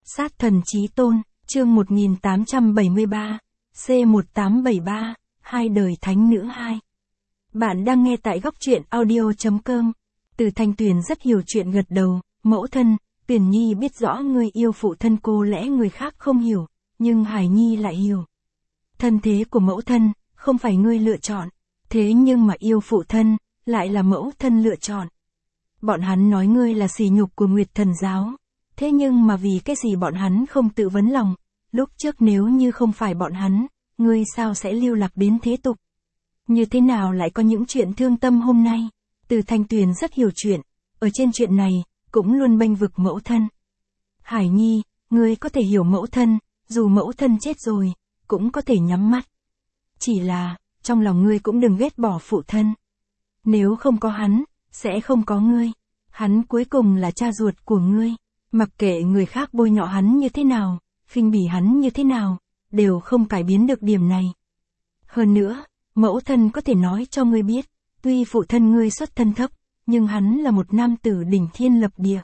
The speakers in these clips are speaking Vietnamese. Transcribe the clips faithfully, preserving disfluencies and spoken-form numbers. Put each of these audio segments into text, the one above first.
Sát thần chí tôn, chương một nghìn tám trăm bảy mươi ba, C một tám bảy ba, hai đời thánh nữ hai. Bạn đang nghe tại góc truyện audio chấm com. Từ Thanh Tuyền rất hiểu chuyện gật đầu, mẫu thân, Tuyền Nhi biết rõ ngươi yêu phụ thân cô lẽ người khác không hiểu, nhưng Hải Nhi lại hiểu. Thân thế của mẫu thân, không phải ngươi lựa chọn, thế nhưng mà yêu phụ thân, lại là mẫu thân lựa chọn. Bọn hắn nói ngươi là sỉ nhục của Nguyệt Thần giáo, thế nhưng mà vì cái gì bọn hắn không tự vấn lòng, lúc trước nếu như không phải bọn hắn, ngươi sao sẽ lưu lạc đến thế tục? Như thế nào lại có những chuyện thương tâm hôm nay? Từ Thanh Tuyền rất hiểu chuyện, ở trên chuyện này, cũng luôn bênh vực mẫu thân. Hải Nhi, ngươi có thể hiểu mẫu thân, dù mẫu thân chết rồi, cũng có thể nhắm mắt. Chỉ là, trong lòng ngươi cũng đừng ghét bỏ phụ thân. Nếu không có hắn, sẽ không có ngươi. Hắn cuối cùng là cha ruột của ngươi. Mặc kệ người khác bôi nhọ hắn như thế nào, khinh bỉ hắn như thế nào, đều không cải biến được điểm này. Hơn nữa, mẫu thân có thể nói cho ngươi biết, tuy phụ thân ngươi xuất thân thấp, nhưng hắn là một nam tử đỉnh thiên lập địa.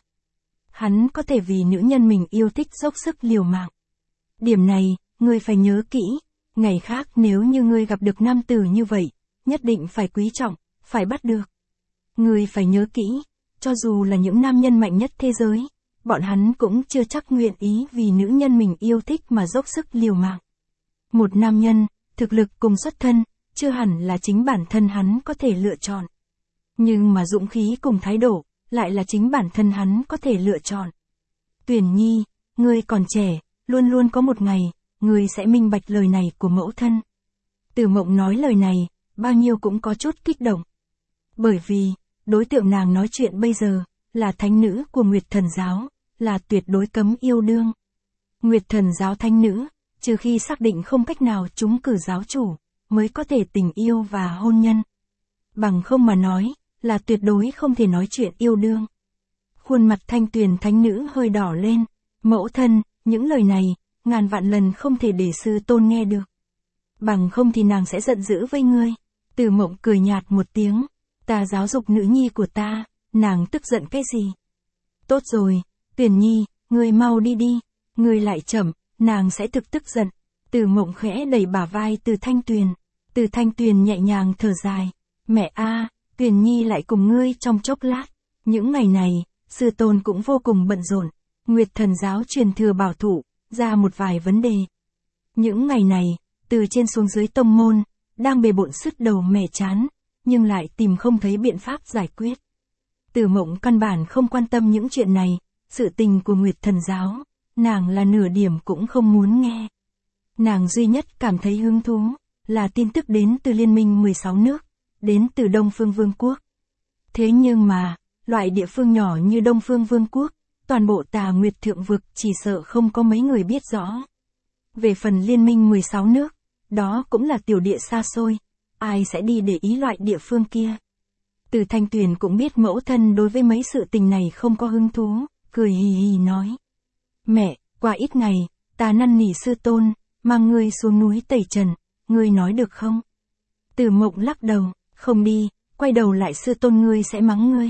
Hắn có thể vì nữ nhân mình yêu thích dốc sức liều mạng. Điểm này, ngươi phải nhớ kỹ, ngày khác nếu như ngươi gặp được nam tử như vậy, nhất định phải quý trọng, phải bắt được. Ngươi phải nhớ kỹ, cho dù là những nam nhân mạnh nhất thế giới, bọn hắn cũng chưa chắc nguyện ý vì nữ nhân mình yêu thích mà dốc sức liều mạng. Một nam nhân, thực lực cùng xuất thân, chưa hẳn là chính bản thân hắn có thể lựa chọn. Nhưng mà dũng khí cùng thái độ, lại là chính bản thân hắn có thể lựa chọn. Tuyền Nhi, ngươi còn trẻ, luôn luôn có một ngày, ngươi sẽ minh bạch lời này của mẫu thân. Từ Mộng nói lời này, bao nhiêu cũng có chút kích động. Bởi vì, đối tượng nàng nói chuyện bây giờ, là thánh nữ của Nguyệt Thần giáo, là tuyệt đối cấm yêu đương. Nguyệt Thần giáo thánh nữ, trừ khi xác định không cách nào trúng cử giáo chủ, mới có thể tình yêu và hôn nhân. Bằng không mà nói, là tuyệt đối không thể nói chuyện yêu đương. Khuôn mặt Thanh Tuyền thánh nữ hơi đỏ lên, mẫu thân, những lời này, ngàn vạn lần không thể để sư tôn nghe được. Bằng không thì nàng sẽ giận dữ với ngươi. Từ Mộng cười nhạt một tiếng, ta giáo dục nữ nhi của ta, nàng tức giận cái gì? Tốt rồi, Tuyền Nhi, ngươi mau đi đi, ngươi lại chậm, nàng sẽ thực tức giận. Từ Mộng khẽ đẩy bả vai Từ Thanh Tuyền, Từ Thanh Tuyền nhẹ nhàng thở dài, mẹ a, Tuyền Nhi lại cùng ngươi trong chốc lát. Những ngày này, sư tôn cũng vô cùng bận rộn, Nguyệt Thần giáo truyền thừa bảo thủ, ra một vài vấn đề. Những ngày này, từ trên xuống dưới tông môn, đang bề bộn sứt đầu mẻ chán, nhưng lại tìm không thấy biện pháp giải quyết. Từ Mộng căn bản không quan tâm những chuyện này, sự tình của Nguyệt Thần giáo, nàng là nửa điểm cũng không muốn nghe. Nàng duy nhất cảm thấy hứng thú, là tin tức đến từ Liên minh mười sáu nước, đến từ Đông Phương Vương quốc. Thế nhưng mà, loại địa phương nhỏ như Đông Phương Vương quốc, toàn bộ Tà Nguyệt Thượng vực chỉ sợ không có mấy người biết rõ. Về phần Liên minh mười sáu nước, đó cũng là tiểu địa xa xôi, ai sẽ đi để ý loại địa phương kia. Từ Thanh Tuyền cũng biết mẫu thân đối với mấy sự tình này không có hứng thú, cười hì hì nói. Mẹ, qua ít ngày, ta năn nỉ sư tôn, mang ngươi xuống núi tẩy trần, ngươi nói được không? Từ Mộng lắc đầu, không đi, quay đầu lại sư tôn ngươi sẽ mắng ngươi.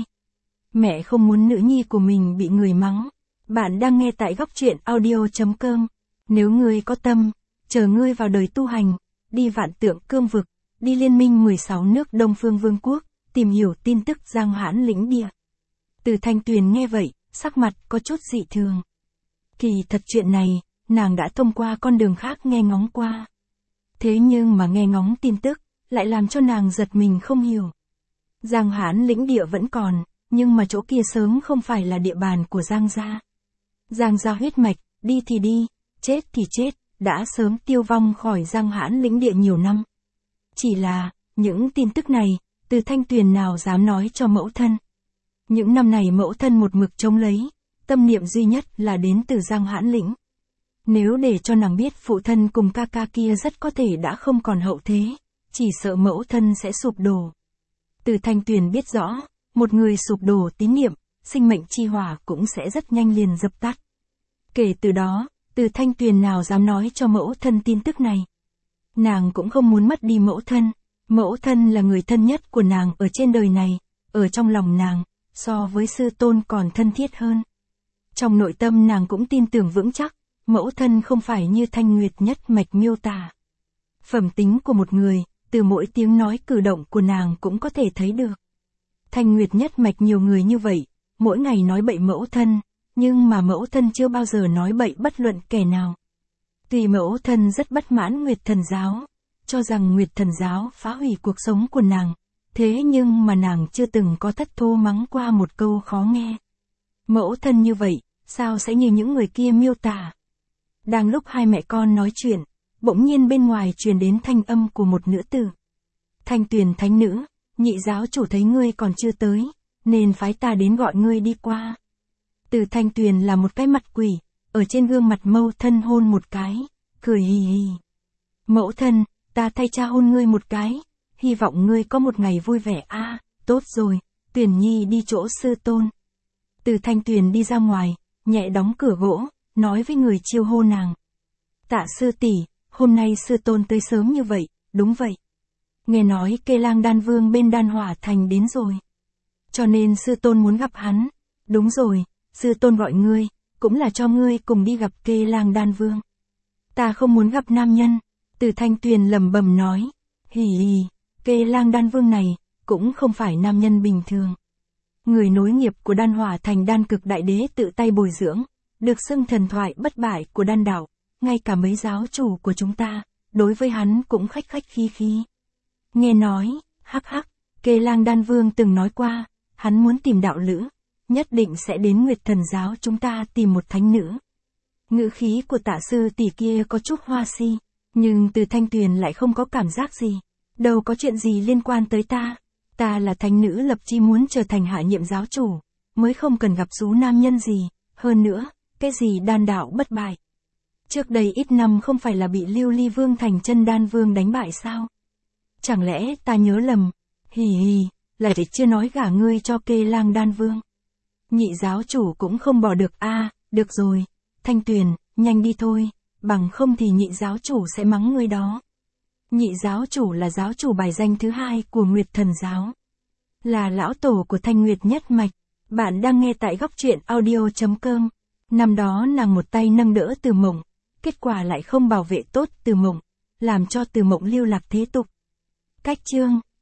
Mẹ không muốn nữ nhi của mình bị người mắng. Bạn đang nghe tại góc truyện audio chấm com. Nếu ngươi có tâm, chờ ngươi vào đời tu hành, đi Vạn Tượng Cương vực, đi Liên minh mười sáu nước Đông Phương Vương quốc, tìm hiểu tin tức Giang Hãn lĩnh địa. Từ Thanh Tuyền nghe vậy, sắc mặt có chút dị thường. Kỳ thật chuyện này, nàng đã thông qua con đường khác nghe ngóng qua. Thế nhưng mà nghe ngóng tin tức, lại làm cho nàng giật mình không hiểu. Giang Hãn lĩnh địa vẫn còn, nhưng mà chỗ kia sớm không phải là địa bàn của Giang gia. Giang gia huyết mạch, đi thì đi, chết thì chết, đã sớm tiêu vong khỏi Giang Hãn lĩnh địa nhiều năm. Chỉ là, những tin tức này, Từ Thanh Tuyền nào dám nói cho mẫu thân. Những năm này mẫu thân một mực chống lấy, tâm niệm duy nhất là đến từ Giang Hãn lĩnh. Nếu để cho nàng biết phụ thân cùng ca ca kia rất có thể đã không còn hậu thế, chỉ sợ mẫu thân sẽ sụp đổ. Từ Thanh Tuyền biết rõ, một người sụp đổ tín niệm, sinh mệnh chi hỏa cũng sẽ rất nhanh liền dập tắt. Kể từ đó, Từ Thanh Tuyền nào dám nói cho mẫu thân tin tức này. Nàng cũng không muốn mất đi mẫu thân, mẫu thân là người thân nhất của nàng ở trên đời này, ở trong lòng nàng, so với sư tôn còn thân thiết hơn. Trong nội tâm nàng cũng tin tưởng vững chắc, mẫu thân không phải như Thanh Nguyệt nhất mạch miêu tả. Phẩm tính của một người, từ mỗi tiếng nói cử động của nàng cũng có thể thấy được. Thanh Nguyệt nhất mạch nhiều người như vậy, mỗi ngày nói bậy mẫu thân, nhưng mà mẫu thân chưa bao giờ nói bậy bất luận kẻ nào. Tuy mẫu thân rất bất mãn Nguyệt Thần Giáo, cho rằng Nguyệt Thần Giáo phá hủy cuộc sống của nàng, thế nhưng mà nàng chưa từng có thất thô mắng qua một câu khó nghe. Mẫu thân như vậy, sao sẽ như những người kia miêu tả? Đang lúc hai mẹ con nói chuyện, bỗng nhiên bên ngoài truyền đến thanh âm của một nữ tử. Thanh Tuyền thánh nữ, nhị giáo chủ thấy ngươi còn chưa tới, nên phái ta đến gọi ngươi đi qua. Từ Thanh Tuyền là một cái mặt quỷ, ở trên gương mặt mẫu thân hôn một cái, cười hì hì. Mẫu thân, ta thay cha hôn ngươi một cái, hy vọng ngươi có một ngày vui vẻ a. À, tốt rồi, Tuyền Nhi đi chỗ sư tôn. Từ Thanh Tuyền đi ra ngoài, nhẹ đóng cửa gỗ, nói với người chiêu hô nàng. Tạ sư tỷ, hôm nay sư tôn tới sớm như vậy, đúng vậy. Nghe nói Kê Lang Đan Vương bên Đan Hỏa Thành đến rồi. Cho nên sư tôn muốn gặp hắn. Đúng rồi, sư tôn gọi ngươi, cũng là cho ngươi cùng đi gặp Kê Lang Đan Vương. Ta không muốn gặp nam nhân. Từ Thanh Tuyền lẩm bẩm nói. Hì hì, Kê Lang Đan Vương này, cũng không phải nam nhân bình thường. Người nối nghiệp của Đan Hỏa Thành Đan Cực Đại Đế tự tay bồi dưỡng, được xưng thần thoại bất bại của đan đạo, ngay cả mấy giáo chủ của chúng ta, đối với hắn cũng khách khách khí khí. Nghe nói, hắc hắc, Kê Lang Đan Vương từng nói qua, hắn muốn tìm đạo lữ, nhất định sẽ đến Nguyệt Thần Giáo chúng ta tìm một thánh nữ. Ngữ khí của Tạ sư tỷ kia có chút hoa si, nhưng Từ Thanh Tuyền lại không có cảm giác gì. Đâu có chuyện gì liên quan tới ta. Ta là thánh nữ lập chí muốn trở thành hạ nhiệm giáo chủ, mới không cần gặp số nam nhân gì, hơn nữa, cái gì đan đạo bất bại. Trước đây ít năm không phải là bị Lưu Ly Vương thành chân đan vương đánh bại sao? Chẳng lẽ ta nhớ lầm? Hì hì, là để chưa nói gả ngươi cho Kê Lang Đan Vương. Nhị giáo chủ cũng không bỏ được a. À, được rồi, Thanh Tuyền, nhanh đi thôi, bằng không thì nhị giáo chủ sẽ mắng ngươi đó. Nhị giáo chủ là giáo chủ bài danh thứ hai của Nguyệt Thần Giáo. Là lão tổ của Thanh Nguyệt nhất mạch. Bạn đang nghe tại góc truyện audio chấm com. Năm đó nàng một tay nâng đỡ Từ Mộng, kết quả lại không bảo vệ tốt Từ Mộng, làm cho Từ Mộng lưu lạc thế tục. Cách chương